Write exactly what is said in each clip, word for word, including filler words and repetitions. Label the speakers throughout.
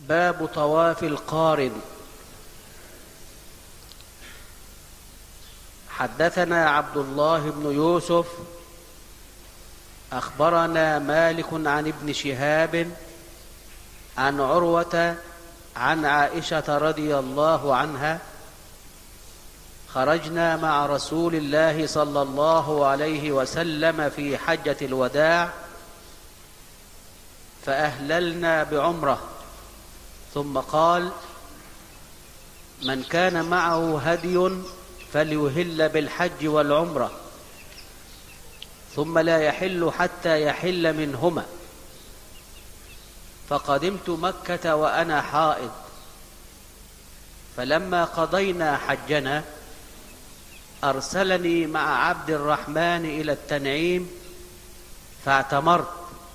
Speaker 1: باب طواف القارن. حدثنا عبد الله بن يوسف أخبرنا مالك عن ابن شهاب عن عروة عن عائشة رضي الله عنها: خرجنا مع رسول الله صلى الله عليه وسلم في حجة الوداع فأهللنا بعمرة، ثم قال: من كان معه هدي فليهل بالحج والعمرة، ثم لا يحل حتى يحل منهما. فقدمت مكة وأنا حائض، فلما قضينا حجنا أرسلني مع عبد الرحمن إلى التنعيم فاعتمرت،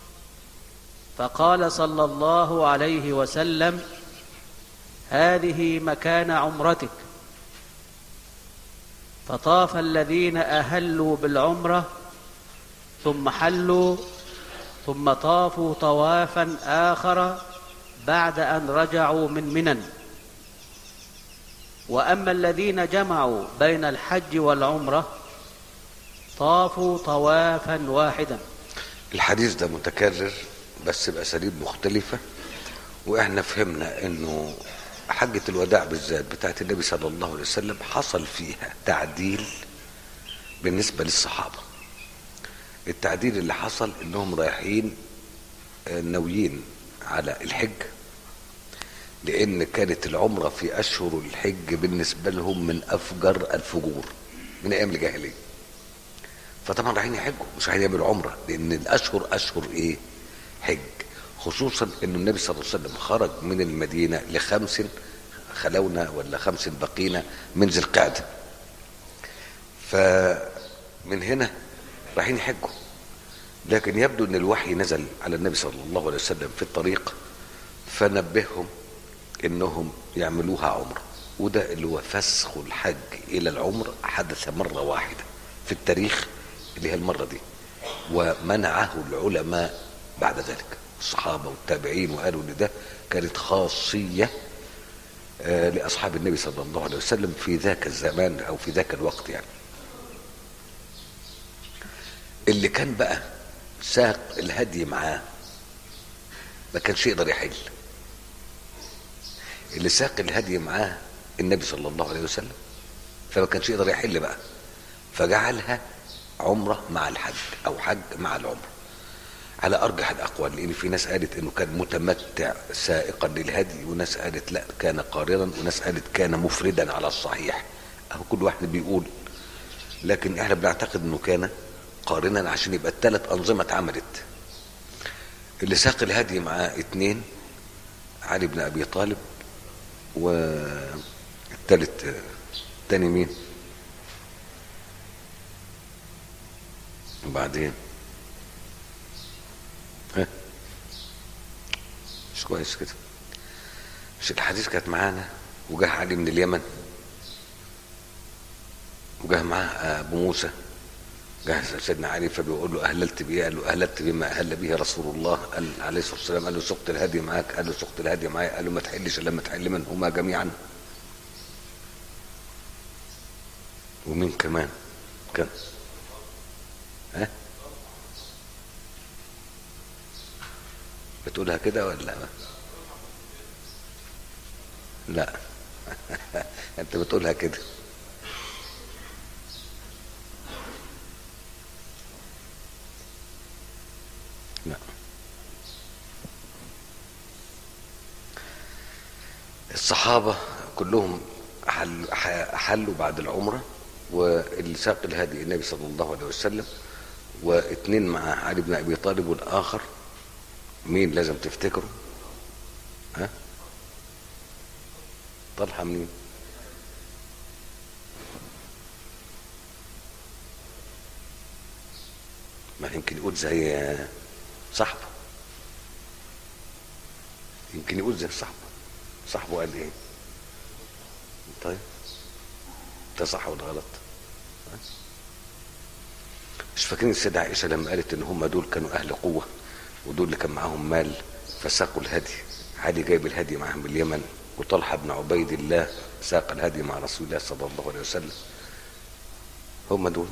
Speaker 1: فقال صلى الله عليه وسلم: هذه مكان عمرتك. فطاف الذين أهلوا بالعمرة ثم حلوا، ثم طافوا طوافا آخر بعد أن رجعوا من منى. وأما الذين جمعوا بين الحج والعمرة طافوا طوافا واحدا.
Speaker 2: الحديث ده متكرر بس بأساليب مختلفة، وإحنا فهمنا إنه حجة الوداع بالذات بتاعت النبي صلى الله عليه وسلم حصل فيها تعديل بالنسبة للصحابة. التعديل اللي حصل إنهم رايحين ناويين على الحج، لأن كانت العمرة في أشهر الحج بالنسبة لهم من أفجر الفجور من أيام الجاهلية، فطبعا رايحين يحجوا مش رايحين يعملوا عمرة، لأن الأشهر أشهر إيه؟ حج. خصوصا إن النبي صلى الله عليه وسلم خرج من المدينة لخمس خلونا ولا خمس بقينا من ذي القعدة، فمن هنا رايحين يحجوا. لكن يبدو ان الوحي نزل على النبي صلى الله عليه وسلم في الطريق فنبههم انهم يعملوها عمره، وده اللي هو فسخ الحج الى العمر حدث مرة واحدة في التاريخ اللي هي المرة دي، ومنعه العلماء بعد ذلك الصحابة والتابعين، وقالوا ان ده كانت خاصية آه لأصحاب النبي صلى الله عليه وسلم في ذاك الزمان او في ذاك الوقت. يعني اللي كان بقى ساق الهدي معاه ما كانش يقدر يحل. اللي ساق الهدي معاه النبي صلى الله عليه وسلم فما كانش يقدر يحل بقى، فجعلها عمرة مع الحج او حج مع العمرة على ارجح الاقوال، لان في ناس قالت انه كان متمتع سائقا للهدي، وناس قالت لا كان قارنا، وناس قالت كان مفردا على الصحيح، او كل واحد بيقول، لكن احنا بنعتقد انه كان قارنا عشان يبقى الثلاث انظمه اتعملت. اللي ساق الهدي معاه اتنين، علي بن ابي طالب، والثالث الثاني مين؟ وبعدين ها مش كويس كده، مش الحديث كانت معانا وجاه علي من اليمن وجاه معاه ابو موسى، جه سيدنا علي فبيقول له اهللت بايه؟ قال له اهللت بما اهل به رسول الله، قال عليه الصلاه والسلام، قال له سقت الهدي معاك؟ قال له سقت الهدي معايا. قال له ما تحلش الا لما تحل منهما جميعا. ومين كمان كان؟ ها بتقولها كده ولا لا؟ انت بتقولها كده. لا، الصحابة كلهم حلوا, حلوا بعد العمرة، واللي ساق الهدي النبي صلى الله عليه وسلم، واثنين مع علي بن ابي طالب، والاخر مين لازم تفتكروا؟ ها طلحة منين؟ ما يمكن يقول زي صاحبه، يمكن يقول زي صاحبه. صاحبه قال ايه؟ طيب ده صح ولا غلط؟ مش فاكرين السيدة عائشة لما قالت ان هم دول كانوا اهل قوة ودول اللي كان معاهم مال فساقوا الهدي علي جايب الهدي معاه من اليمن، وطلحة بن عبيد الله ساق الهدي مع رسول الله صلى الله عليه وسلم. هم دول.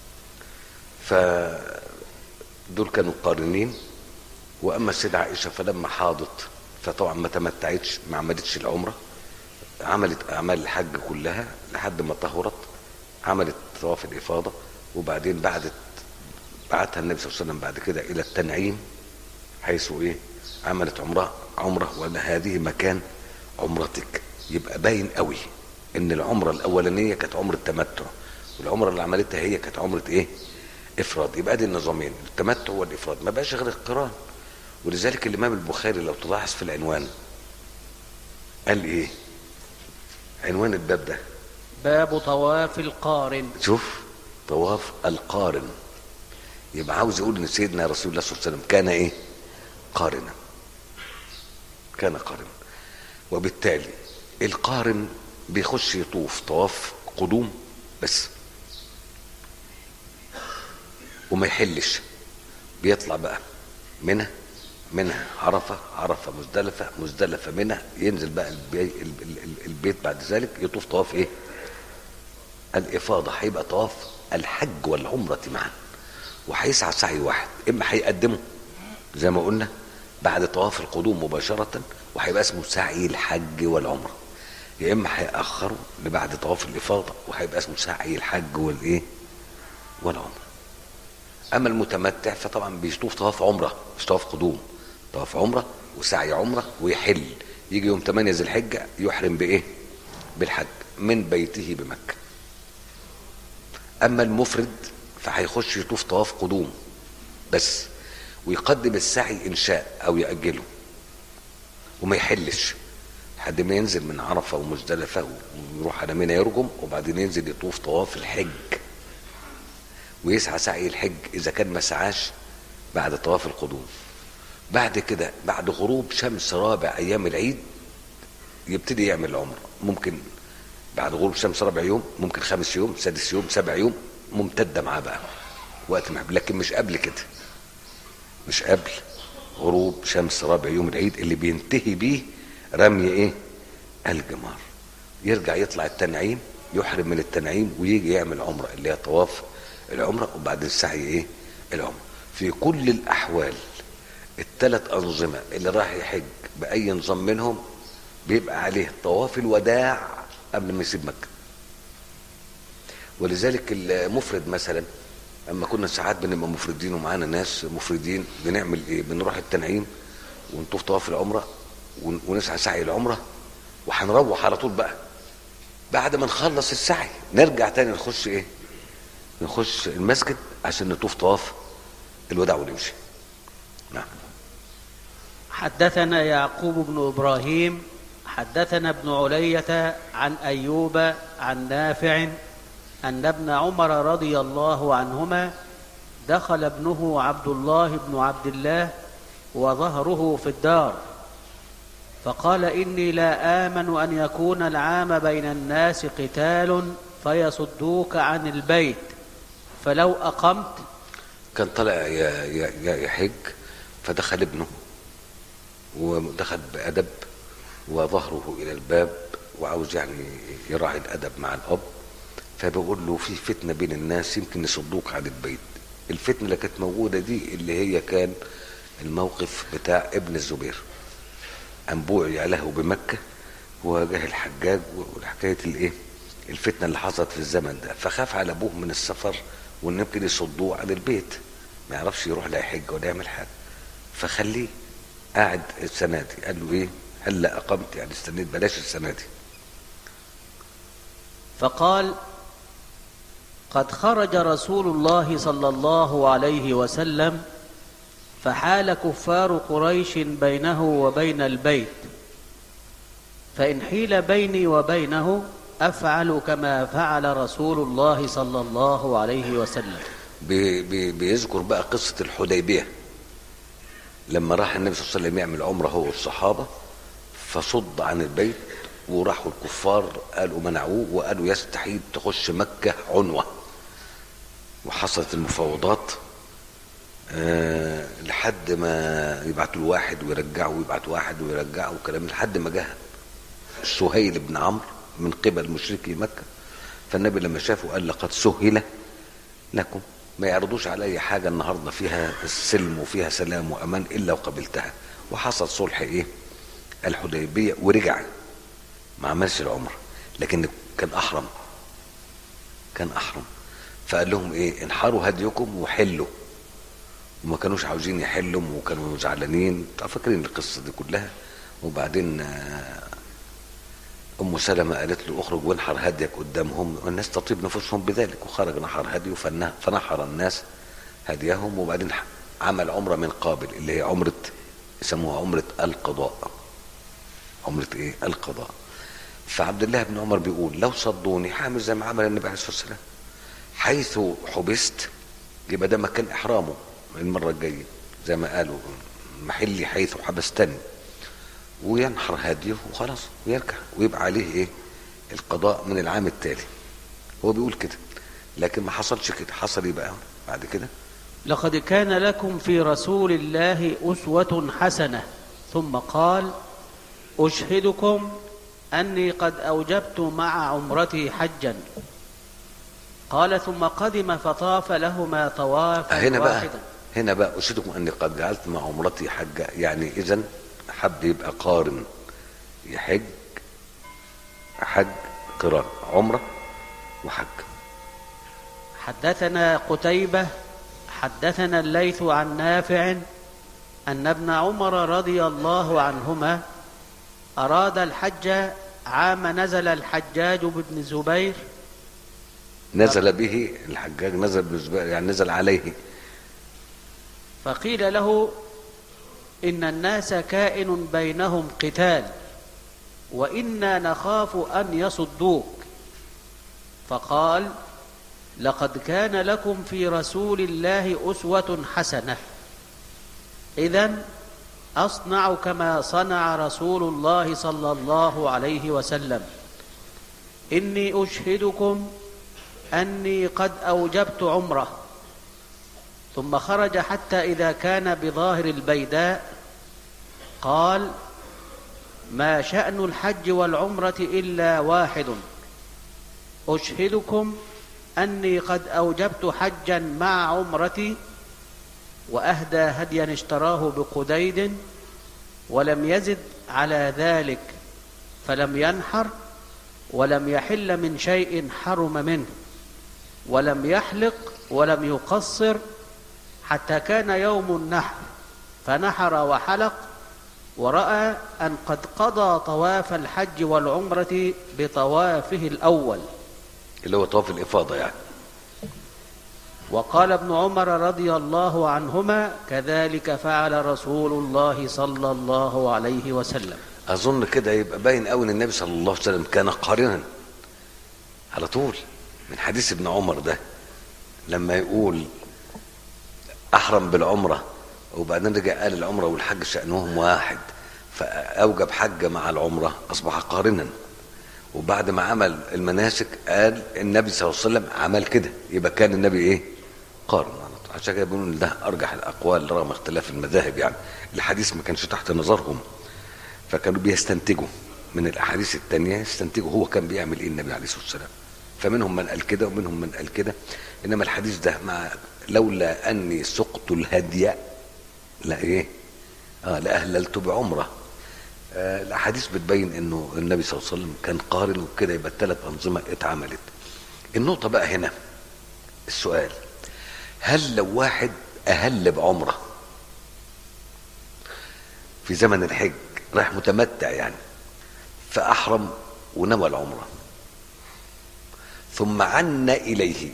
Speaker 2: فدول كانوا قارنين. واما السيدة عائشة فلما حاضت فطبعا ما تمتعتش، ما عملتش العمرة، عملت اعمال الحج كلها لحد ما طهرت، عملت طواف الافاضة، وبعدين بعدت بعتها النبي صلى الله عليه وسلم بعد كده الى التنعيم، حيث ايه عملت عمره عمره ولا هذه مكان عمرتك. يبقى باين قوي ان العمره الاولانيه كانت عمره تمتع، والعمره اللي عملتها هي كانت عمره ايه افراد. يبقى دي النظامين، التمتع والافراد، ما بقاش غير القران. ولذلك الامام البخاري لو تلاحظ في العنوان قال ايه عنوان الباب ده؟
Speaker 1: باب طواف القارن.
Speaker 2: شوف، طواف القارن. يبقى عاوز يقول ان سيدنا رسول الله صلى الله عليه وسلم كان ايه قارنا، كان قارنا. وبالتالي القارن بيخش يطوف طواف قدوم بس وما يحلش، بيطلع بقى منى منى عرفة عرفة مزدلفة مزدلفة منى، ينزل بقى البي البيت بعد ذلك يطوف طواف ايه الافاضة. هيبقى طواف الحج والعمرة معا، وهيسعى سعي واحد. اما هيقدمه زي ما قلنا بعد طواف القدوم مباشرة وهيبقى اسمه سعي الحج والعمرة، يا اما هيأخره لبعد طواف الافاضة وهيبقى اسمه سعي الحج والايه والعمرة. اما المتمتع فطبعا بيطوف طواف عمرة مش طواف قدوم، طواف عمرة وسعي عمرة ويحل، يجي يوم ثمانية ذي الحجة يحرم بايه بالحج من بيته بمكة. اما المفرد فهيخش يطوف طواف قدوم بس، ويقدم السعي ان شاء او يأجله وما يحلش لحد ما ينزل من عرفة ومزدلفة ويروح على منى يرجم، وبعدين ينزل يطوف طواف الحج ويسعى سعي الحج اذا كان ما سعاش بعد طواف القدوم. بعد كده بعد غروب شمس رابع ايام العيد يبتدي يعمل العمره. ممكن بعد غروب شمس رابع يوم، ممكن خامس يوم، سادس يوم، سابع يوم، ممتده معاه بقى وقت محب، لكن مش قبل كده، مش قبل غروب شمس رابع يوم العيد اللي بينتهي بيه رمي ايه الجمار. يرجع يطلع التنعيم، يحرم من التنعيم ويجي يعمل عمره اللي هي طواف العمره، وبعد السعي ايه العمره. في كل الاحوال الثلاث انظمه اللي راح يحج باي نظام منهم بيبقى عليه طواف الوداع قبل ما يسيب مكه. ولذلك المفرد مثلا اما كنا ساعات بنبقى مفردين ومعانا ناس مفردين بنعمل ايه؟ بنروح التنعيم ونطوف طواف العمره ونسعى سعي العمره وهنروح على طول بقى. بعد ما نخلص السعي نرجع تاني نخش ايه نخش المسجد عشان نطوف طواف الوداع ونمشي. نعم.
Speaker 1: حدثنا يعقوب بن إبراهيم حدثنا ابن علية عن أيوب عن نافع أن ابن عمر رضي الله عنهما دخل ابنه عبد الله بن عبد الله وظهره في الدار، فقال: إني لا آمن أن يكون العام بين الناس قتال فيصدوك عن البيت، فلو أقمت.
Speaker 2: كان طلع يحج فدخل ابنه ودخل بأدب وظهره إلى الباب وعاوز يعني يراعي الأدب مع الأب، فبقول له في فتنة بين الناس يمكن يصدوك عن البيت. الفتنة اللي كانت موجودة دي اللي هي كان الموقف بتاع ابن الزبير، أنبوع له بمكة وجاه الحجاج والحكاية الايه الفتنة اللي حصلت في الزمن ده، فخاف على أبوه من السفر وإن يمكن يصدوه عن البيت، ما يعرفش يروح لا يحج ولا يعمل حاجة، فخليه قاعد السنة دي. قال له إيه؟ هلا أقمت يعني استنيت، بلاش السنة دي.
Speaker 1: فقال: قد خرج رسول الله صلى الله عليه وسلم فحال كفار قريش بينه وبين البيت، فإن حيل بيني وبينه أفعل كما فعل رسول الله صلى الله عليه وسلم.
Speaker 2: بي بي بيذكر بقى قصة الحديبية لما راح النبي صلى الله عليه وسلم يعمل عمره هو والصحابة، فصد عن البيت وراحوا الكفار قالوا منعوه وقالوا يستحيل تخش مكة عنوة، وحصلت المفاوضات أه لحد ما يبعتوا الواحد ويرجعوا ويبعتوا واحد ويرجعوا وكلام، لحد ما جه سهيل بن عمرو من قبل مشركي مكة. فالنبي لما شافه قال لقد سهل لكم، ما يعرضوش علي حاجة النهاردة فيها السلم وفيها سلام وأمان إلا وقبلتها. وحصل صلح إيه الحديبية ورجع، ما عملش العمر لكن كان أحرم، كان أحرم. فقال لهم إيه انحروا هديكم وحلوا، وما كانوش عاوزين يحلوا وكانوا زعلانين، فاكرين القصة دي كلها. وبعدين أم سلمة قالت له اخرج وانحر هديك قدامهم، والناس تطيب نفوسهم بذلك. وخرج نحر هديه فنحر الناس هديهم. وبعدين عمل عمرة من قابل اللي هي عمرة يسموها عمرة القضاء، عمرة ايه القضاء. فعبد الله بن عمر بيقول لو صدوني حامل زي ما عمل النبي عليه الصلاة والسلام، حيث حبست يبقى ده مكان احرامه المرة الجاية زي ما قالوا محلي حيث حبستني، وينحر هديه وخلاص ويرجع ويبقى عليه ايه القضاء من العام التالي. هو بيقول كده لكن ما حصلش كده. حصل ايه بقى بعد كده؟
Speaker 1: لقد كان لكم في رسول الله أسوة حسنة، ثم قال أشهدكم أني قد أوجبت مع عمرتي حجا. قال ثم قدم فطاف لهما طوافا
Speaker 2: هنا بقى
Speaker 1: واحدا.
Speaker 2: هنا بقى أشهدكم أني قد جعلت مع عمرتي حجا، يعني إذن حب يبقى قارن، يحج حج قران عمرة وحج.
Speaker 1: حدثنا قتيبة حدثنا الليث عن نافع أن ابن عمر رضي الله عنهما أراد الحج عام نزل الحجاج بن زبير.
Speaker 2: نزل به الحجاج، نزل بن زبير يعني نزل عليه.
Speaker 1: فقيل له إن الناس كائن بينهم قتال وإنا نخاف أن يصدوك. فقال لقد كان لكم في رسول الله أسوة حسنة، إذن أصنع كما صنع رسول الله صلى الله عليه وسلم. إني أشهدكم أني قد أوجبت عمره. ثم خرج حتى إذا كان بظاهر البيداء قال ما شأن الحج والعمرة إلا واحد، أشهدكم أني قد أوجبت حجا مع عمرتي. وأهدى هديا اشتراه بقديد ولم يزد على ذلك، فلم ينحر ولم يحل من شيء حرم منه، ولم يحلق ولم يقصر حتى كان يوم النحر، فنحر وحلق، ورأى أن قد قضى طواف الحج والعمرة بطوافه الأول
Speaker 2: اللي هو طواف الإفاضة يعني.
Speaker 1: وقال ابن عمر رضي الله عنهما كذلك فعل رسول الله صلى الله عليه وسلم.
Speaker 2: أظن كده يبقى باين قوي ان النبي صلى الله عليه وسلم كان قارنا على طول من حديث ابن عمر ده، لما يقول أحرم بالعمرة وبعدين رجع قال العمرة والحج شأنهم واحد، فأوجب حج مع العمرة أصبح قارنا. وبعد ما عمل المناسك قال النبي صلى الله عليه وسلم عمل كده، يبقى كان النبي ايه قارن. عشان كده بيقولوا ده ارجح الاقوال رغم اختلاف المذاهب، يعني الحديث ما كانش تحت نظرهم، فكانوا بيستنتجوا من الاحاديث التانية، يستنتجوا هو كان بيعمل ايه النبي عليه الصلاه والسلام. فمنهم من قال كده ومنهم من قال كده. انما الحديث ده مع لولا اني سقت الهدي لا ايه اه لاهللت بعمره. آه الاحاديث بتبين انه النبي صلى الله عليه وسلم كان قارن، وكده يبقى الثلاث انظمه اتعملت. النقطه بقى هنا السؤال، هل لو واحد اهل بعمره في زمن الحج راح متمتع يعني فاحرم ونوى العمره ثم عن اليه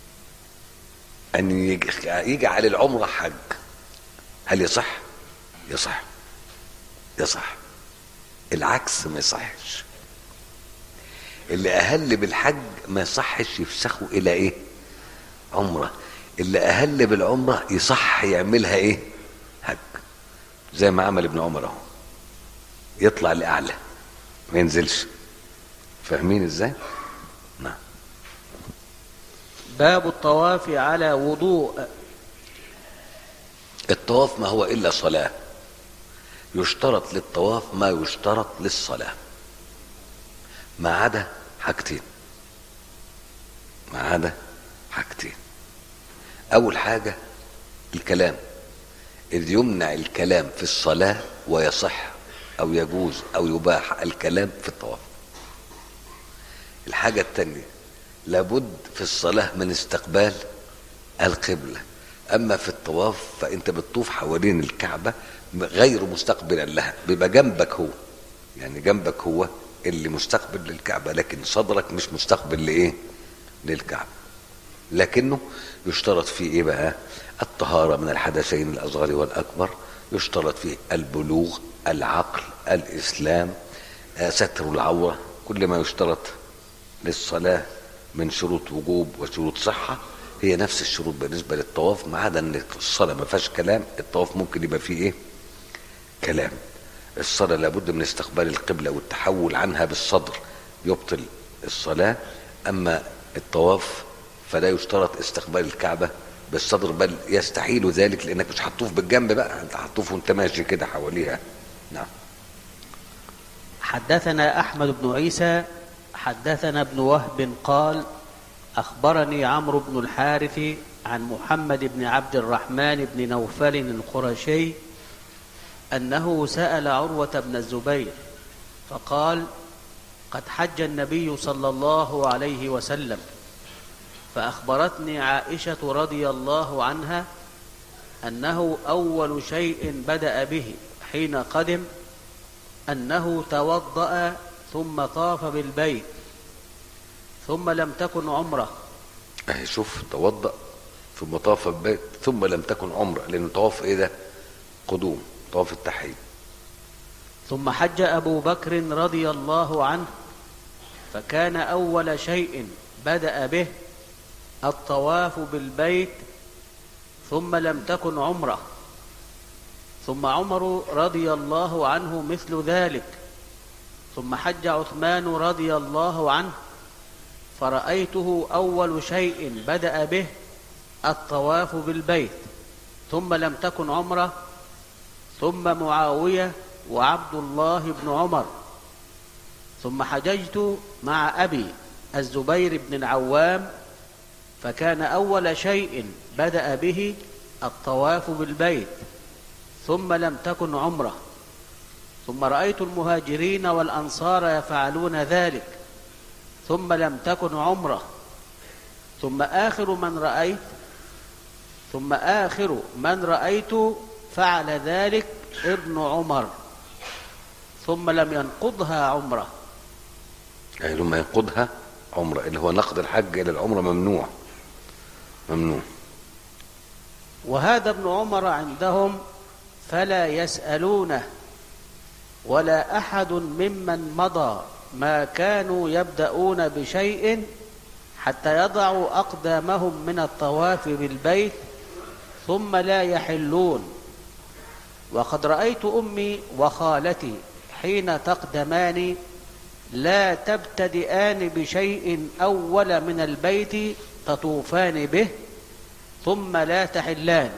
Speaker 2: ان يجعل العمره حج، هل يصح؟ يصح يصح. العكس ما يصحش. اللي اهل بالحج ما يصحش يفسخه الى ايه عمره، اللي اهل بالعمره يصح يعملها ايه حج، زي ما عمل ابن عمر اهو، يطلع لاعلى ما ينزلش. فاهمين ازاي؟ نعم.
Speaker 1: باب الطواف على وضوء.
Speaker 2: الطواف ما هو إلا صلاة، يشترط للطواف ما يشترط للصلاة، ما عدا حاجتين، ما عدا حاجتين. أول حاجة الكلام، إذ يمنع الكلام في الصلاة ويصح أو يجوز أو يباح الكلام في الطواف. الحاجة الثانية لابد في الصلاة من استقبال القبلة، أما في الطواف فأنت بتطوف حوالين الكعبة غير مستقبلا لها، بيبقى جنبك هو، يعني جنبك هو اللي مستقبل للكعبة، لكن صدرك مش مستقبل لإيه؟ للكعبة. لكنه يشترط فيه إيه بقى؟ الطهارة من الحدثين الأصغر والأكبر، يشترط فيه البلوغ، العقل، الإسلام، ستر العورة، كل ما يشترط للصلاة من شروط وجوب وشروط صحة هي نفس الشروط بالنسبة للطواف، ما عدا ان الصلاة ما فيهاش كلام، الطواف ممكن يبقى فيه ايه؟ كلام. الصلاة لابد من استقبال القبلة والتحول عنها بالصدر يبطل الصلاة، اما الطواف فلا يشترط استقبال الكعبة بالصدر، بل يستحيل ذلك لانك مش هتطوف بالجنب بقى، انت هتطوف وانت ماشي كده حواليها. نعم.
Speaker 1: حدثنا أحمد بن عيسى حدثنا ابن وهب قال أخبرني عمرو بن الحارث عن محمد بن عبد الرحمن بن نوفل القرشي أنه سأل عروة بن الزبير فقال قد حج النبي صلى الله عليه وسلم، فأخبرتني عائشة رضي الله عنها أنه أول شيء بدأ به حين قدم أنه توضأ ثم طاف بالبيت ثم لم تكن عمره.
Speaker 2: اهي شوف، توضأ ثم طاف بالبيت ثم لم تكن عمره، لأنه طواف ايه ده؟ قدوم، طواف التحية.
Speaker 1: ثم حج أبو بكر رضي الله عنه فكان أول شيء بدأ به الطواف بالبيت ثم لم تكن عمره. ثم عمر رضي الله عنه مثل ذلك. ثم حج عثمان رضي الله عنه فرأيته أول شيء بدأ به الطواف بالبيت ثم لم تكن عمره. ثم معاوية وعبد الله بن عمر. ثم حججت مع أبي الزبير بن العوام فكان أول شيء بدأ به الطواف بالبيت ثم لم تكن عمره. ثم رأيت المهاجرين والأنصار يفعلون ذلك ثم لم تكن عمره. ثم آخر من رأيت ثم آخر من رأيت فعل ذلك ابن عمر ثم لم ينقضها عمره.
Speaker 2: يعني لما ينقضها عمره اللي هو نقض الحج إلى العمرة ممنوع ممنوع.
Speaker 1: وهذا ابن عمر عندهم فلا يسألونه ولا أحد ممن مضى ما كانوا يبدأون بشيء حتى يضعوا أقدامهم من الطواف بالبيت ثم لا يحلون. وقد رأيت أمي وخالتي حين تقدمان لا تبتدئان بشيء أول من البيت تطوفان به ثم لا تحلان.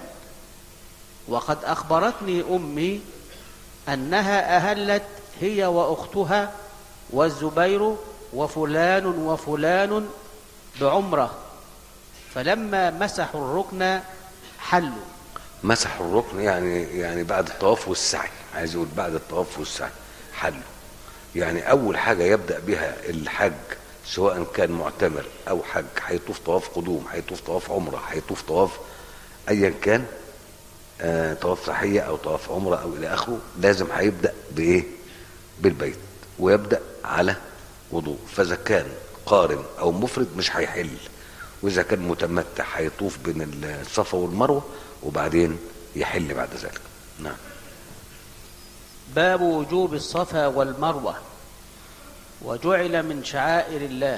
Speaker 1: وقد أخبرتني أمي أنها أهلت هي وأختها والزبير وفلان وفلان بعمرة، فلما مسحوا الركن حلوا.
Speaker 2: مسحوا الركن يعني يعني بعد الطواف والسعي، عايز يقول بعد الطواف والسعي حلوا. يعني أول حاجة يبدأ بها الحج سواء كان معتمر أو حج، هيطوف طواف قدوم، هيطوف طواف عمرة، هيطوف طواف أيا كان، آه طواف تحية أو طواف عمرة أو إلى آخره، لازم هيبدأ بإيه؟ بالبيت، ويبدأ على وضوء. فإذا كان قارن أو مفرد مش هيحل، وإذا كان متمتع هيطوف بين الصفا والمروة وبعدين يحل بعد ذلك. نعم.
Speaker 1: باب وجوب الصفا والمروة وجعل من شعائر الله.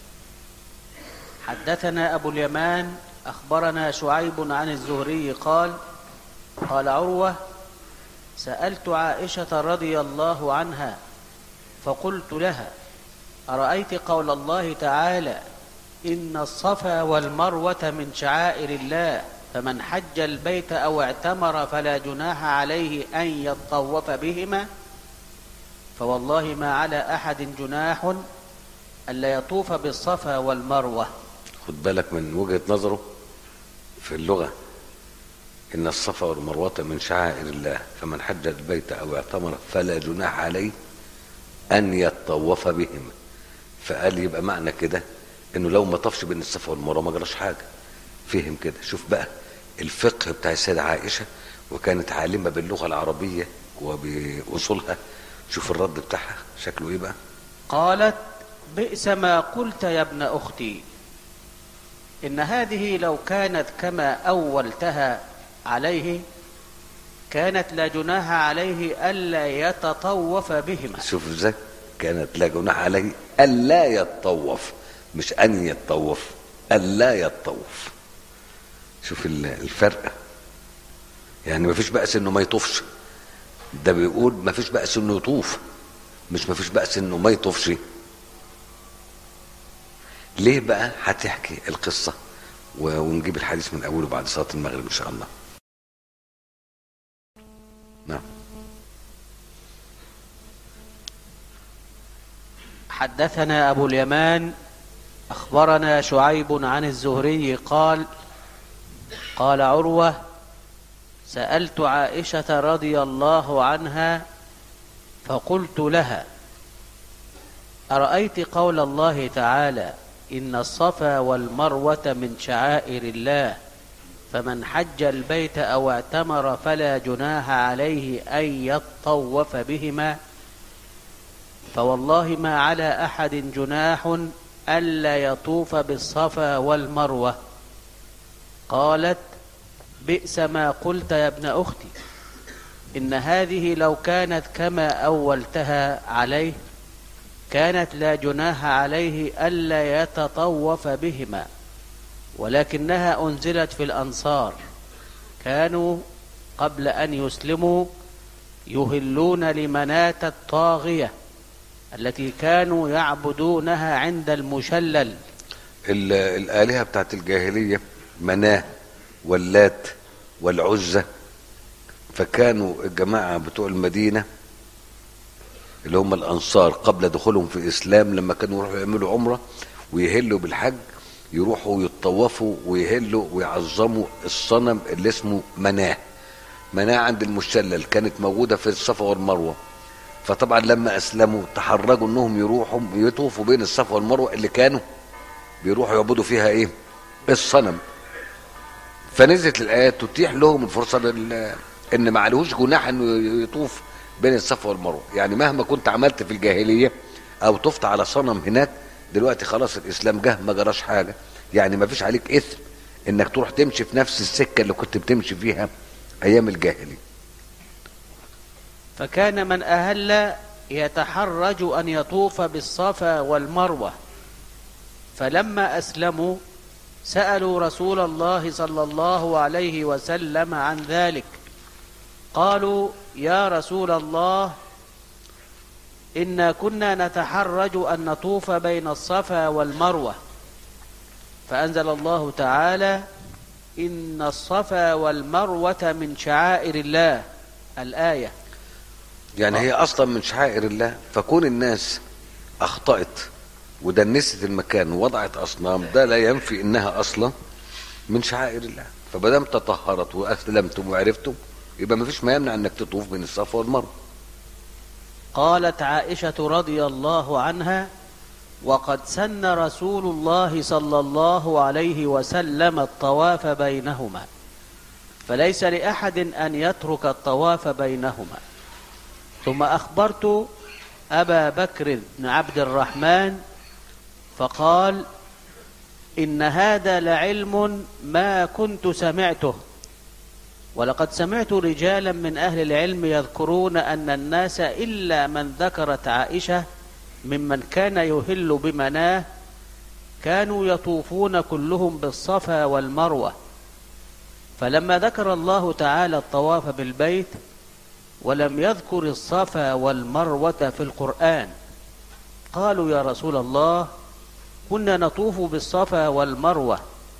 Speaker 1: حدثنا أبو اليمان أخبرنا شعيب عن الزهري قال قال عروة سألت عائشة رضي الله عنها فقلت لها أرأيت قول الله تعالى إن الصفا والمروة من شعائر الله فمن حج البيت أو اعتمر فلا جناح عليه أن يطوف بهما، فوالله ما على أحد جناح ألا يطوف بالصفا والمروة.
Speaker 2: خد بالك من وجهة نظره في اللغة، إن الصفا والمروة من شعائر الله، فمن حج البيت أو اعتمر فلا جناح عليه أن يطوف بهما. فقال يبقى معنى كده إنه لو ما طافش بين الصفا والمروة ما جراش حاجة. فهم كده. شوف بقى الفقه بتاع السيدة عائشة، وكانت عالمة باللغة العربية وبأصولها. شوف الرد بتاعها شكله إيه بقى.
Speaker 1: قالت: بئس ما قلت يا ابن أختي، إن هذه لو كانت كما أولتها عليه كانت لا جناح عليه ألا يتطوف بهما.
Speaker 2: شوف ازاي كانت لا جناح عليه ألا يتطوف، مش أن يتطوف، ألا يتطوف. شوف الفرق. يعني ما فيش بأس إنه ما يطوفش، ده بيقول ما فيش بأس إنه يطوف، مش ما فيش بأس إنه ما يطوفش. ليه بقى؟ هتحكي القصة ونجيب الحديث من أوله بعد صلاة المغرب إن شاء الله. نعم.
Speaker 1: حدثنا أبو اليمان أخبرنا شعيب عن الزهري قال: قال عروة: سألت عائشة رضي الله عنها فقلت لها: أرأيت قول الله تعالى: إن الصفا والمروة من شعائر الله، فمن حج البيت أو اعتمر فلا جناح عليه أن يطوف بهما، فوالله ما على أحد جناح ألا يطوف بالصفا والمروة. قالت: بئس ما قلت يا ابن أختي، إن هذه لو كانت كما أولتها عليه كانت لا جناح عليه ألا يتطوف بهما، ولكنها أنزلت في الأنصار، كانوا قبل أن يسلموا يهلون لمناة الطاغية التي كانوا يعبدونها عند المشلل.
Speaker 2: الآلهة بتاعت الجاهلية مناه واللات والعزة، فكانوا الجماعة بتوع المدينة اللي هم الأنصار قبل دخولهم في الإسلام لما كانوا يروحوا يعملوا عمرة ويهلوا بالحج يروحوا يتطوفوا ويهلوا ويعظموا الصنم اللي اسمه مناه. مناه عند المشلل كانت موجودة في الصفا والمروة. فطبعا لما أسلموا تحرجوا انهم يروحوا يطوفوا بين الصفا والمروة اللي كانوا بيروحوا يعبدوا فيها ايه؟ الصنم. فنزلت الآيات تتيح لهم الفرصة ان ما عليهوش جناح انه يطوف بين الصفا والمروة. يعني مهما كنت عملت في الجاهلية او طفت على صنم هناك، دلوقتي خلاص الاسلام جه ما جراش حاجة. يعني ما فيش عليك اثم انك تروح تمشي في نفس السكة اللي كنت بتمشي فيها ايام الجاهلية.
Speaker 1: فكان من أهل يتحرج أن يطوف بالصفا والمروة، فلما أسلموا سألوا رسول الله صلى الله عليه وسلم عن ذلك، قالوا: يا رسول الله، إنا كنا نتحرج أن نطوف بين الصفا والمروة، فأنزل الله تعالى: إن الصفا والمروة من شعائر الله، الآية.
Speaker 2: يعني هي أصلا من شعائر الله، فكون الناس أخطأت ودنست المكان ووضعت أصنام ده لا ينفي إنها أصلا من شعائر الله. فبدام تطهرت وأسلمتم وعرفتم يبقى ما فيش ما يمنع أنك تطوف بين الصفا والمروة.
Speaker 1: قالت عائشة رضي الله عنها: وقد سن رسول الله صلى الله عليه وسلم الطواف بينهما، فليس لأحد أن يترك الطواف بينهما. ثم أخبرت أبا بكر بن عبد الرحمن فقال: إن هذا لعلم ما كنت سمعته، ولقد سمعت رجالا من أهل العلم يذكرون أن الناس إلا من ذكرت عائشة ممن كان يهل بمناه كانوا يطوفون كلهم بالصفا والمروة. فلما ذكر الله تعالى الطواف بالبيت ولم يذكر الصفا والمروة في القرآن قالوا: يا رسول الله، كنا نطوف بالصفا والمروة،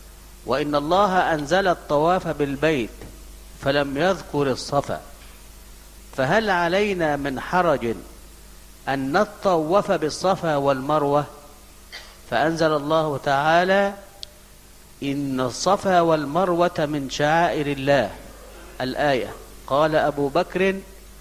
Speaker 1: وإن الله أنزل الطواف بالبيت فلم يذكر الصفا، فهل علينا من حرج أن نطوف بالصفا والمروة؟ فأنزل الله تعالى: إن الصفا والمروة من شعائر الله، الآية. قال أبو بكر: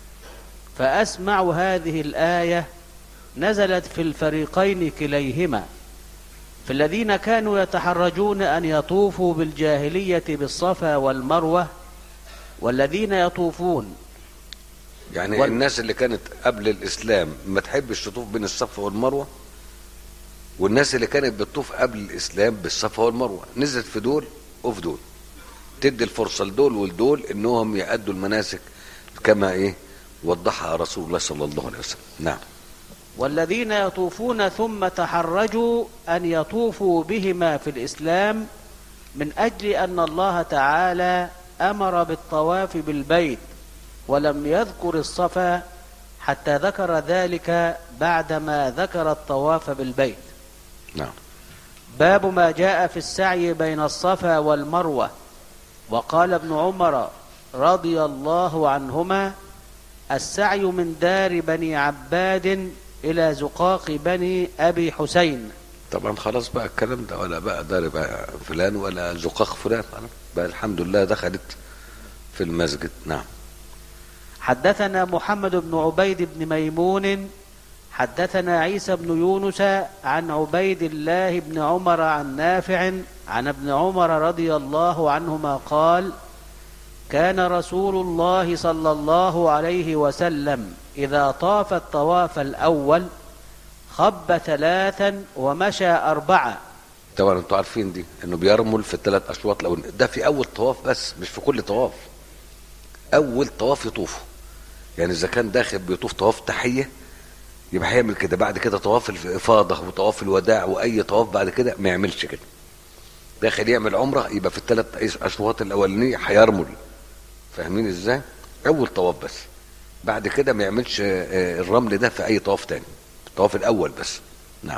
Speaker 1: فأسمع هذه الآية نزلت في الفريقين كليهما، في الذين كانوا يتحرجون أن يطوفوا بالجاهلية بالصفا والمروة، والذين يطوفون
Speaker 2: يعني وال... الناس اللي كانت قبل الإسلام ما تحبش تطوف بين الصفا والمروة، والناس اللي كانت بتطوف قبل الإسلام بالصفا والمروة، نزلت في دول وفي دول، تدي الفرصة لدول ولدول إنهم يأدوا المناسك كما إيه وضحها رسول الله صلى الله عليه وسلم. نعم.
Speaker 1: والذين يطوفون ثم تحرجوا أن يطوفوا بهما في الإسلام من أجل أن الله تعالى أمر بالطواف بالبيت ولم يذكر الصفا، حتى ذكر ذلك بعدما ذكر الطواف بالبيت.
Speaker 2: نعم.
Speaker 1: باب ما جاء في السعي بين الصفا والمروة. وقال ابن عمر رضي الله عنهما: السعي من دار بني عباد إلى زقاق بني أبي حسين.
Speaker 2: طبعا خلاص بقى الكلام ده، ولا بقى دار بقى فلان ولا زقاق فلان، بقى الحمد لله دخلت في المسجد. نعم.
Speaker 1: حدثنا محمد بن عبيد بن ميمون حدثنا عيسى بن يونس عن عبيد الله بن عمر عن نافع عن ابن عمر رضي الله عنهما قال: كان رسول الله صلى الله عليه وسلم إذا طاف الطواف الأول خب ثلاثا ومشى أربعة.
Speaker 2: طبعا انتوا عارفين دي انه بيرمل في الثلاث اشواط، لو ده في اول طواف بس، مش في كل طواف. اول طواف يطوفه، يعني اذا كان داخل بيطوف طواف تحية يبقى هيعمل كده، بعد كده طواف الافاضة وطواف الوداع واي طواف بعد كده ما يعملش كده. داخل يعمل عمرة يبقى في الثلاث اشواط الاولانية هيرمل، فاهمين ازاي؟ اول طواف بس، بعد كده ما يعملش الرمل ده في اي طواف تاني، الطواف الاول بس. نعم.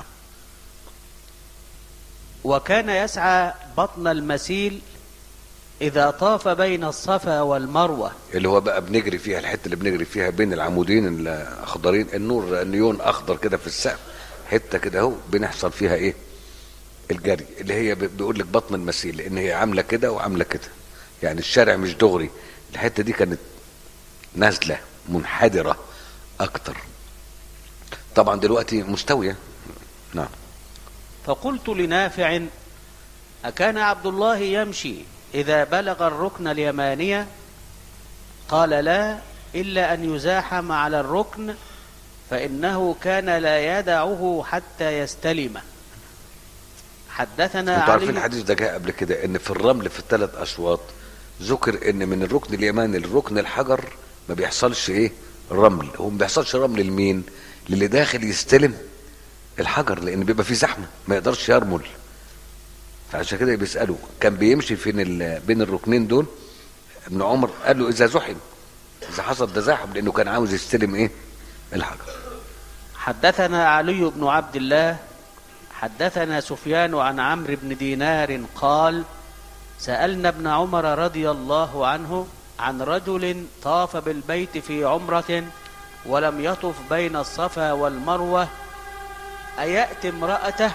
Speaker 1: وكان يسعى بطن المسيل إذا طاف بين الصفا والمروة،
Speaker 2: اللي هو بقى بنجري فيها، الحتة اللي بنجري فيها بين العمودين الأخضرين، النور النيون أخضر كده في السقف، حتة كده اهو بنحصل فيها إيه؟ الجري، اللي هي بيقول لك بطن المسيل، لأن هي عاملة كده وعاملة كده، يعني الشارع مش دغري، الحتة دي كانت نازلة منحدرة أكتر، طبعا دلوقتي مستوية. نعم.
Speaker 1: فقلت لنافع: أكان عبد الله يمشي إذا بلغ الركن اليمانية؟ قال: لا، إلا أن يزاحم على الركن، فإنه كان لا يدعه حتى يستلمه. حدثنا
Speaker 2: انتوا عارفين
Speaker 1: علي.
Speaker 2: الحديث ده جاء قبل كده، ان في الرمل في الثلاث اشواط ذكر ان من الركن اليماني للركن الحجر ما بيحصلش ايه؟ رمل. هو ما بيحصلش رمل لمين؟ للي داخل يستلم الحجر، لان بيبقى فيه زحمه ما يقدرش يرمل، فعشان كده بيسالوا كان بيمشي فين بين الركنين دول. ابن عمر قال له اذا زحم، اذا حصل تزاحم، لانه كان عاوز يستلم ايه؟ الحجر.
Speaker 1: حدثنا علي بن عبد الله حدثنا سفيان عن عمرو بن دينار قال: سألنا ابن عمر رضي الله عنه عن رجل طاف بالبيت في عمرة ولم يطف بين الصفا والمروة أيأتي امرأته؟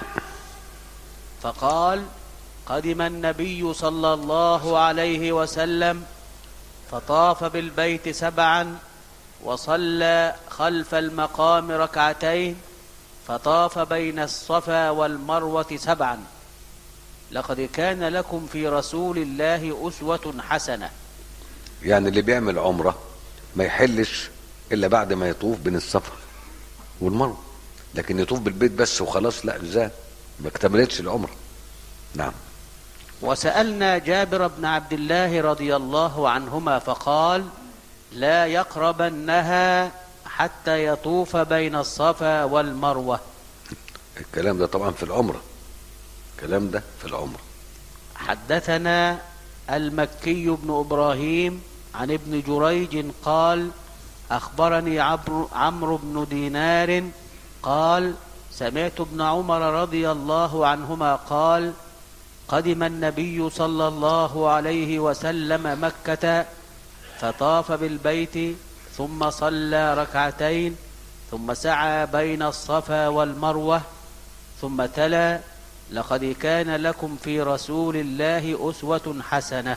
Speaker 1: فقال: قدم النبي صلى الله عليه وسلم فطاف بالبيت سبعا وصلى خلف المقام ركعتين فطاف بين الصفا والمروة سبعا، لقد كان لكم في رسول الله أسوة حسنة.
Speaker 2: يعني اللي بيعمل عمرة ما يحلش إلا بعد ما يطوف بين الصفا والمروة، لكن يطوف بالبيت بس وخلاص لا، ازاي؟ ما اكتملتش العمرة. نعم.
Speaker 1: وسألنا جابر بن عبد الله رضي الله عنهما فقال: لا يقربنها حتى يطوف بين الصفا والمروة.
Speaker 2: الكلام ده طبعا في العمرة، الكلام ده في العمرة.
Speaker 1: حدثنا المكي بن إبراهيم عن ابن جريج قال: أخبرني عمرو بن دينار قال: سمعت ابن عمر رضي الله عنهما قال: قدم النبي صلى الله عليه وسلم مكة فطاف بالبيت ثم صلى ركعتين ثم سعى بين الصفا والمروة ثم تلا لقد كان لكم في رسول الله أسوة حسنة.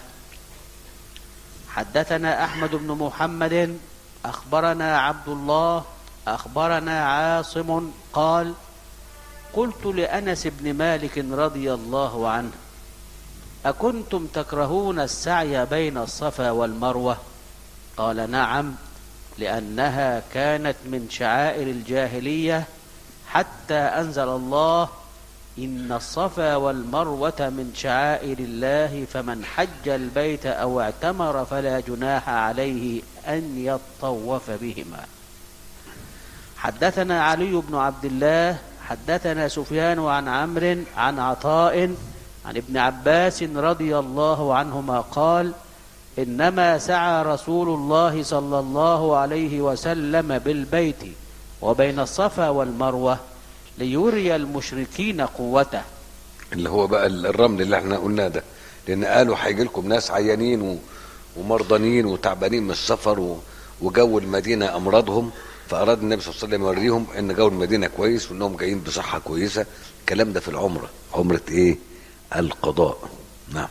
Speaker 1: حدثنا أحمد بن محمد أخبرنا عبد الله أخبرنا عاصم قال قلت لأنس بن مالك رضي الله عنه أكنتم تكرهون السعي بين الصفا والمروة؟ قال نعم، لأنها كانت من شعائر الجاهلية حتى أنزل الله إن الصفا والمروة من شعائر الله فمن حج البيت أو اعتمر فلا جناح عليه أن يطوف بهما. حدثنا علي بن عبد الله حدثنا سفيان عن عمرو عن عطاء عن ابن عباس رضي الله عنهما قال إنما سعى رسول الله صلى الله عليه وسلم بالبيت وبين الصفا والمروة ليري المشركين قوته،
Speaker 2: اللي هو بقى الرمل اللي احنا قلناه ده، لان قالوا هيجي لكم ناس عيانين ومرضانين وتعبانين من السفر وجو المدينه امراضهم، فاراد النبي صلى الله عليه وسلم يوريهم ان جو المدينه كويس وانهم جايين بصحه كويسه. الكلام ده في العمره، عمره ايه؟ القضاء. نعم.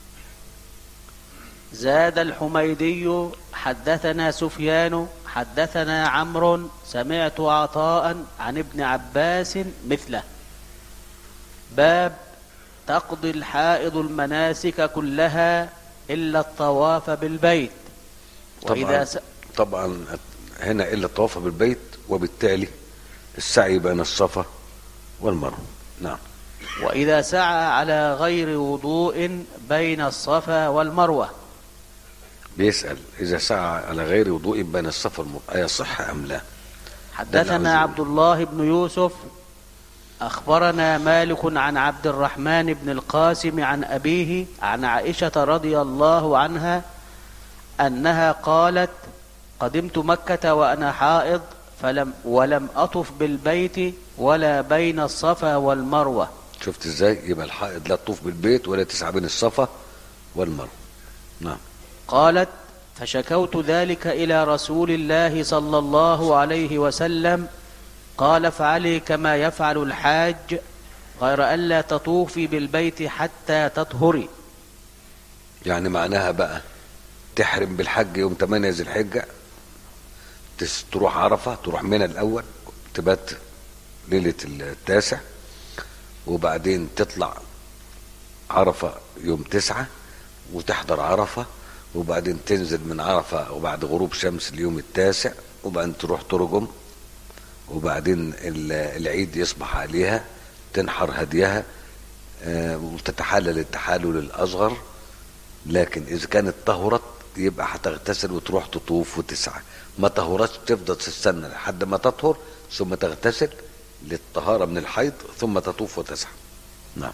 Speaker 1: زاد الحميدي حدثنا سفيان حدثنا عمرو سمعت عطاء عن ابن عباس مثله. باب تقضي الحائض المناسك كلها إلا الطواف بالبيت.
Speaker 2: طبعا, س... طبعا هنا إلا الطواف بالبيت، وبالتالي السعي بين الصفا والمروة. نعم.
Speaker 1: وإذا سعى على غير وضوء بين الصفا والمروة.
Speaker 2: بيسأل إذا سعى على غير وضوء بين الصفا والمروة أيصح أم لا؟
Speaker 1: حدثنا عبد الله بن يوسف أخبرنا مالك عن عبد الرحمن بن القاسم عن أبيه عن عائشة رضي الله عنها أنها قالت قدمت مكة وأنا حائض فلم ولم أطف بالبيت ولا بين الصفا والمروة.
Speaker 2: شفت ازاي؟ يبقى الحائض لا تطوف بالبيت ولا تسعى بين الصفا والمروة. نعم.
Speaker 1: قالت فشكوت ذلك إلى رسول الله صلى الله عليه وسلم قال افعلي كما يفعل الحاج غير ألا تطوفي بالبيت حتى تطهري.
Speaker 2: يعني معناها بقى تحرم بالحج يوم ثمانية ذي الحجة، تروح عرفة، تروح منى الأول، تبات ليلة التاسع، وبعدين تطلع عرفة يوم تسعة وتحضر عرفة، وبعدين تنزل من عرفة وبعد غروب شمس اليوم التاسع، وبعدين تروح ترجم، وبعدين العيد يصبح عليها تنحر هديها وتتحلل التحالل الأصغر. لكن إذا كانت طهرت يبقى هتغتسل وتروح تطوف وتسعى. ما طهرتش تفضل تستنى لحد ما تطهر ثم تغتسل للطهارة من الحيض ثم تطوف وتسعى. نعم.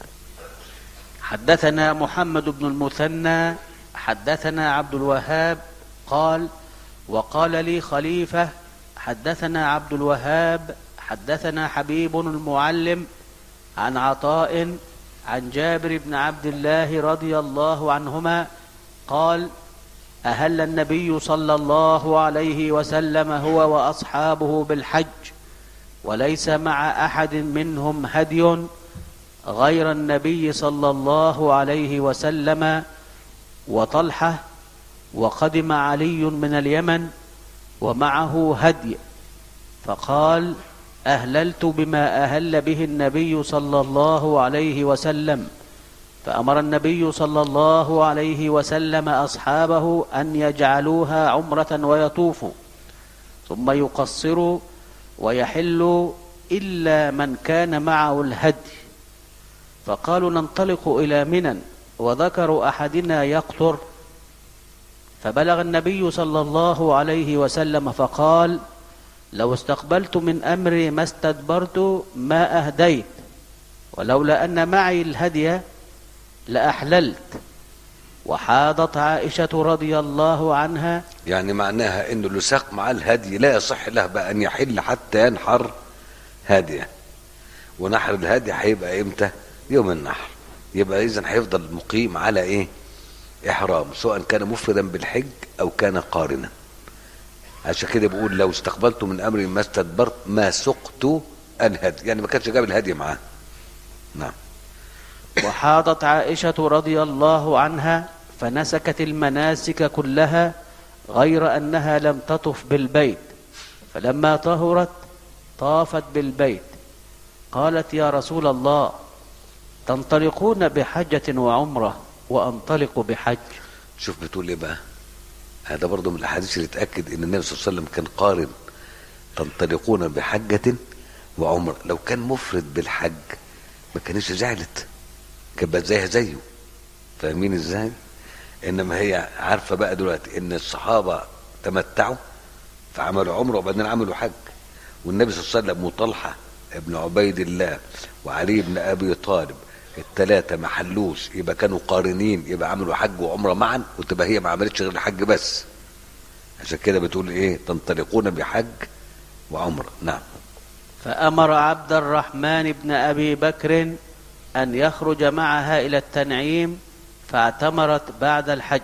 Speaker 1: حدثنا محمد بن المثنى حدثنا عبد الوهاب قال وقال لي خليفة حدثنا عبد الوهاب حدثنا حبيب المعلم عن عطاء عن جابر بن عبد الله رضي الله عنهما قال أهل النبي صلى الله عليه وسلم هو وأصحابه بالحج وليس مع أحد منهم هدي غير النبي صلى الله عليه وسلم وطلحة، وقدم علي من اليمن ومعه هدي، فقال أهللت بما أهل به النبي صلى الله عليه وسلم، فأمر النبي صلى الله عليه وسلم أصحابه أن يجعلوها عمرة ويطوفوا ثم يقصروا ويحلوا إلا من كان معه الهدي، فقالوا ننطلق إلى منى وذكر أحدنا يقطر، فبلغ النبي صلى الله عليه وسلم فقال لو استقبلت من أمري ما استدبرت ما أهديت، ولولا أن معي الهدي لأحللت. وحاضت عائشة رضي الله عنها.
Speaker 2: يعني معناها إنه اللي ساق مع الهدي لا يصح له بقى أن يحل حتى ينحر هادية، ونحر الهدي هيبقى إمتى؟ يوم النحر. يبقى اذا هيفضل مقيم على ايه؟ احرام، سواء كان مفردا بالحج او كان قارنا. عشان كده بيقول لو استقبلت من امري ما استدبرت ما سقت الهدي، يعني ما كانش جاب الهدي معاه. نعم.
Speaker 1: وحاضت عائشة رضي الله عنها فنسكت المناسك كلها غير أنها لم تطف بالبيت، فلما طهرت طافت بالبيت. قالت يا رسول الله تنطلقون بحجة وعمرة وأنطلق بحج.
Speaker 2: شوف بتقول ايه بقى؟ هذا برضه من الاحاديث اللي تاكد ان النبي صلى الله عليه وسلم كان قارن. تنطلقون بحجة وعمرة، لو كان مفرد بالحج ما كانش زعلت، كانت بقت زيها زيه. فاهمين ازاي؟ انما هي عارفه بقى دلوقتي ان الصحابه تمتعوا فعملوا عمره وبعدين عملوا حج، والنبي صلى الله عليه وسلم وطلحه ابن عبيد الله وعلي بن ابي طالب الثلاثه ما حلوش، يبقى كانوا قارنين، يبقى عملوا حج وعمره معا، وتبقى هي ما عملتش غير الحج بس. عشان كده بتقول ايه؟ تنطلقون بحج وعمره. نعم.
Speaker 1: فأمر عبد الرحمن بن أبي بكر أن يخرج معها إلى التنعيم فاعتمرت بعد الحج.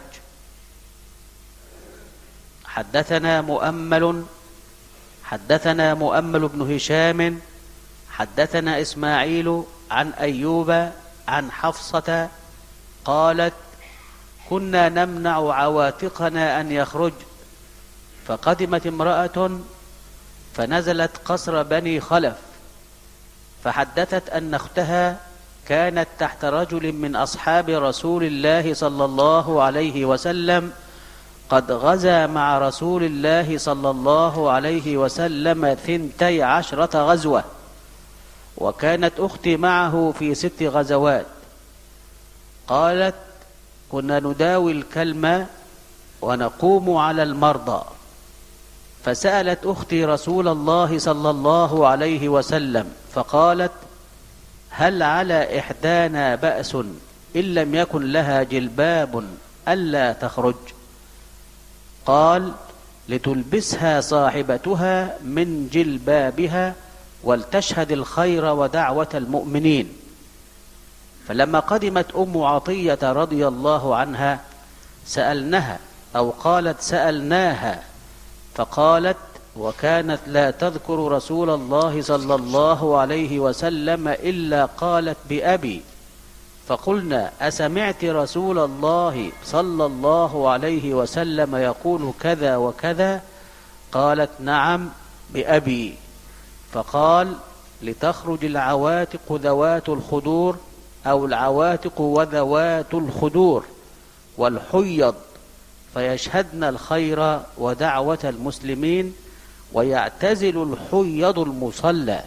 Speaker 1: حدثنا مؤمل حدثنا مؤمل بن هشام حدثنا إسماعيل عن أيوب عن حفصة قالت كنا نمنع عواتقنا أن يخرج، فقدمت امرأة فنزلت قصر بني خلف، فحدثت أن أختها كانت تحت رجل من أصحاب رسول الله صلى الله عليه وسلم قد غزا مع رسول الله صلى الله عليه وسلم ثنتي عشرة غزوة، وكانت أختي معه في ست غزوات. قالت كنا نداوي الكلمة ونقوم على المرضى، فسألت أختي رسول الله صلى الله عليه وسلم فقالت هل على إحدانا بأس إن لم يكن لها جلباب ألا تخرج؟ قال لتلبسها صاحبتها من جلبابها ولتشهد الخير ودعوة المؤمنين. فلما قدمت أم عطية رضي الله عنها سألنها أو قالت سألناها، فقالت وكانت لا تذكر رسول الله صلى الله عليه وسلم إلا قالت بأبي، فقلنا أسمعت رسول الله صلى الله عليه وسلم يقول كذا وكذا؟ قالت نعم بأبي. فقال لتخرج العواتق ذوات الخدور أو العواتق وذوات الخدور والحيض فيشهدن الخير ودعوة المسلمين ويعتزل الحيض المصلى.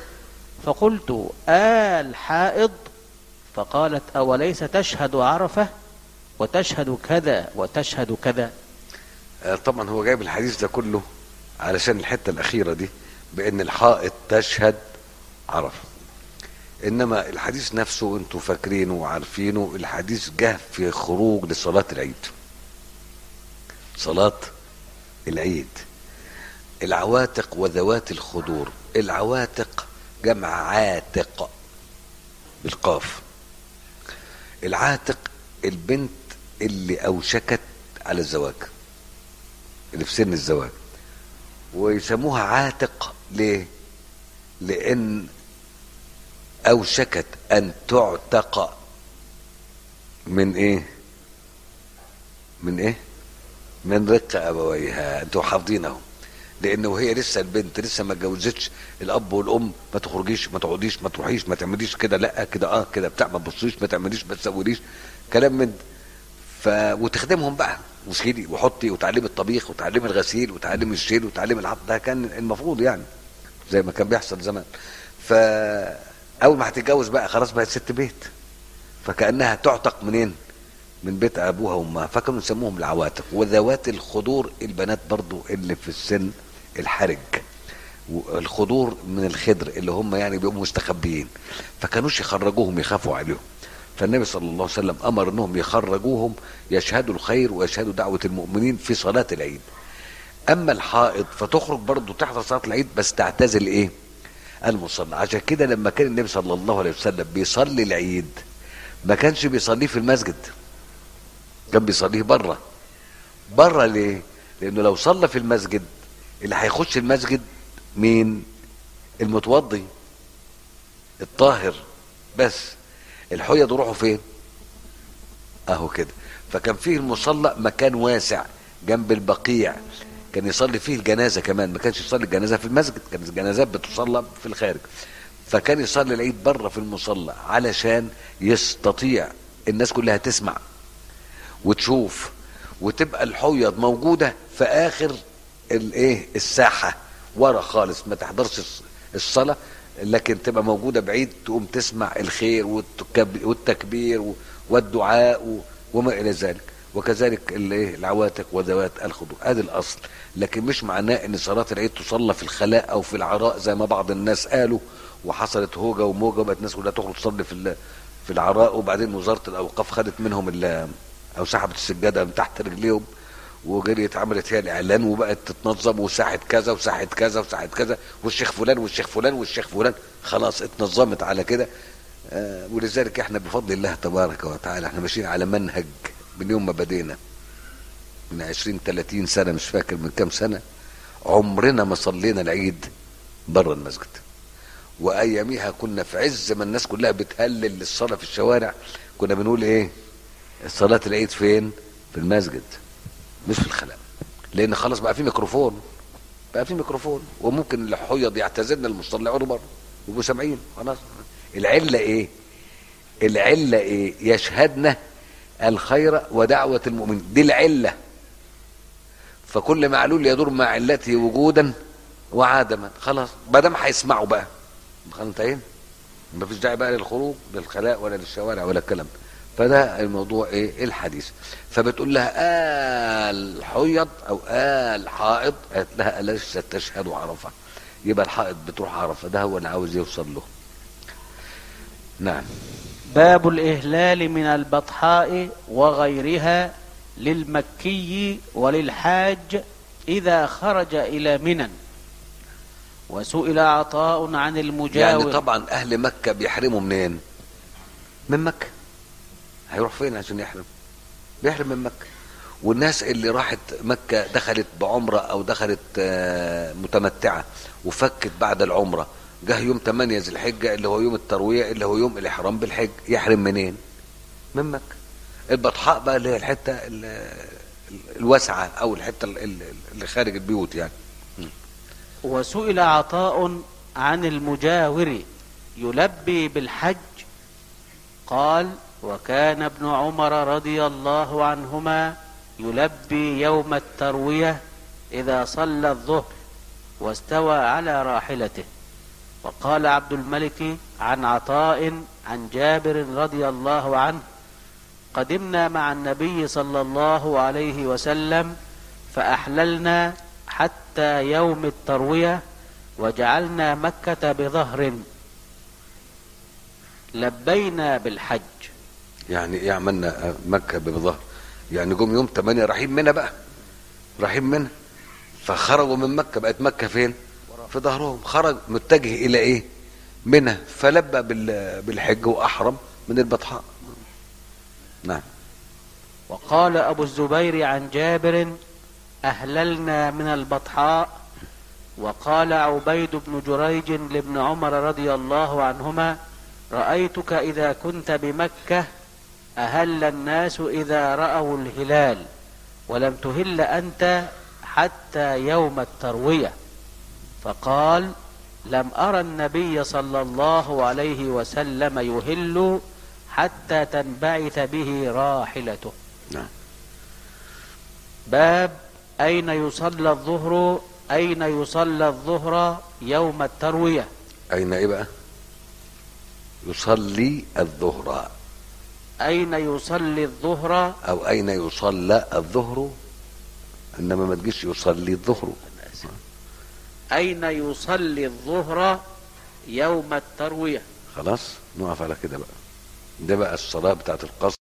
Speaker 1: فقلت آل حائض؟ فقالت أوليس تشهد عرفة وتشهد كذا وتشهد كذا؟
Speaker 2: طبعا هو جايب الحديث ده كله علشان الحتة الأخيرة دي بأن الحائض تشهد عرفة، إنما الحديث نفسه انتوا فاكرينه وعارفينه، الحديث جه في خروج لصلاة العيد، صلاة العيد. العواتق وذوات الخدور، العواتق جمع عاتق بالقاف. العاتق البنت اللي أوشكت على الزواج، اللي في سن الزواج، ويسموها عاتق ليه؟ لأن أوشكت أن تعتق من إيه؟ من إيه؟ من رق أبويها. أنتوا حافظينهم، لأنه هي لسه البنت لسه ما اتجوزتش، الأب والأم ما تخرجيش ما تقعديش ما تروحيش ما تعمليش كده، لا كده اه كده بتاع، ما تبصيش ما تعمليش ما تسويليش كلام من ف وتخدمهم بقى وشيلي وحطي وتعلمي الطبيخ وتعلمي الغسيل وتعلمي الشيل وتعلمي العط، ده كان المفروض يعني زي ما كان بيحصل زمان. فأول ما هتتجوز بقى خلاص بقت ست بيت، فكأنها تعتق منين؟ من بيت أبوها وأمها، فكانوا يسموهم العواتق. وذوات الخدور البنات برضو اللي في السن الحرج، والخدور من الخدر اللي هم يعني بيبقوا مستخبيين، فكانوش يخرجوهم يخافوا عليهم. فالنبي صلى الله عليه وسلم أمر أنهم يخرجوهم يشهدوا الخير ويشهدوا دعوة المؤمنين في صلاة العيد. أما الحائض فتخرج برضو تحضر صلاة العيد بس تعتزل إيه؟ المصلى. عشان كده لما كان النبي صلى الله عليه وسلم بيصلي العيد ما كانش بيصليه في المسجد، كان بيصليه بره. بره ليه؟ لانه لو صلى في المسجد اللي هيخش المسجد مين؟ المتوضي الطاهر بس. الحيض يروحوا فين؟ اهو كده. فكان فيه المصلى مكان واسع جنب البقيع، كان يصلي فيه الجنازه كمان، ما كانش يصلي الجنازه في المسجد، كانت الجنازات بتصلى في الخارج. فكان يصلي العيد بره في المصلى علشان يستطيع الناس كلها تسمع وتشوف، وتبقى الحيض موجوده في اخر الايه الساحه ورا خالص، ما تحضرش الصلاه لكن تبقى موجوده بعيد، تقوم تسمع الخير والتكبير والدعاء وما الى ذلك. وكذلك الايه العواتق وذوات الخضوع، ادي الاصل. لكن مش معناه ان صلاه العيد تصلى في الخلاء او في العراء زي ما بعض الناس قالوا، وحصلت هوجه وموجه وبقت الناس كلها تخرج تصلي في في العراء، وبعدين وزاره الاوقاف خدت منهم او سحبت السجاده من تحت رجليهم وجريت عملت فيها الاعلان وبقت تتنظم، وساحه كذا وساحه كذا وساحه كذا والشيخ فلان والشيخ فلان والشيخ فلان، خلاص اتنظمت على كده. آه ولذلك احنا بفضل الله تبارك وتعالى احنا ماشيين على منهج من يوم ما بدينا من عشرين ثلاثين سنه، مش فاكر من كام سنه، عمرنا ما صلينا العيد بره المسجد. واياميها كنا في عز ما الناس كلها بتهلل للصلاه في الشوارع، كنا بنقول ايه؟ صلاه العيد فين؟ في المسجد مش في الخلاء، لان خلاص بقى في ميكروفون، بقى في ميكروفون وممكن الحيض يعتذرنا المصلي يقعدوا بره ويبقوا سامعين خلاص. العله ايه؟ العله ايه؟ يشهدنا الخير ودعوه المؤمن، دي العله. فكل معلول يدور مع علته وجودا وعدما، خلاص ما دام هيسمعوا بقى خلاص انتهينا، مفيش داعي بقى للخروج للخلاء ولا للشوارع ولا الكلام. فده الموضوع ايه؟ الحديث. فبتقول لها آل حيض او آل حائض، قالت لها أليس تشهد عرفه؟ يبقى الحائض بتروح عرفه، ده هو اللي عاوز يوصل له. نعم.
Speaker 1: باب الإهلال من البطحاء وغيرها للمكي وللحاج إذا خرج إلى منى. وسئل عطاء عن المجاور.
Speaker 2: يعني طبعا أهل مكة بيحرموا منين؟ من مكة. هيروح فين عشان يحرم؟ بيحرم من مكة. والناس اللي راحت مكة دخلت بعمرة أو دخلت متمتعة وفكت بعد العمرة، جه يوم ثمانية ذي الحجة اللي هو يوم التروية اللي هو يوم الإحرام بالحج، يحرم منين؟ من مكة. البطحاء بقى اللي هي الحتة الواسعة أو الحتة اللي خارج البيوت يعني.
Speaker 1: وسئل عطاء عن المجاور يلبي بالحج، قال: وكان ابن عمر رضي الله عنهما يلبي يوم التروية إذا صلى الظهر واستوى على راحلته. وقال عبد الملك عن عطاء عن جابر رضي الله عنه: قدمنا مع النبي صلى الله عليه وسلم فأحللنا حتى يوم التروية وجعلنا مكة بظهر، لبينا بالحج.
Speaker 2: يعني ايه عملنا مكة بظهر؟ يعني جم يوم ثمانية رايحين منى بقى، رايحين منى فخرجوا من مكة، بقت مكة فين؟ في ظهرهم. خرج متجه الى ايه؟ منى، فلبى بالحج واحرم من البطحاء. نعم.
Speaker 1: وقال ابو الزبير عن جابر: اهللنا من البطحاء. وقال عبيد بن جريج لابن عمر رضي الله عنهما: رأيتك إذا كنت بمكة أهل الناس إذا رأوا الهلال، ولم تهل أنت حتى يوم التروية. فقال: لم أرى النبي صلى الله عليه وسلم يهل حتى تنبعث به راحلته.
Speaker 2: نعم.
Speaker 1: باب أين يصلى الظهر أين يصلى الظهر يوم التروية.
Speaker 2: أين إيه بقى؟ يصلي الظهر.
Speaker 1: أين يصلي الظهر
Speaker 2: أو أين يصلى الظهر، إنما ما تجيش يصلي الظهر.
Speaker 1: أين يصلي الظهر يوم التروية.
Speaker 2: خلاص نقف على كده بقى. ده بقى الصلاة بتاعت القصر.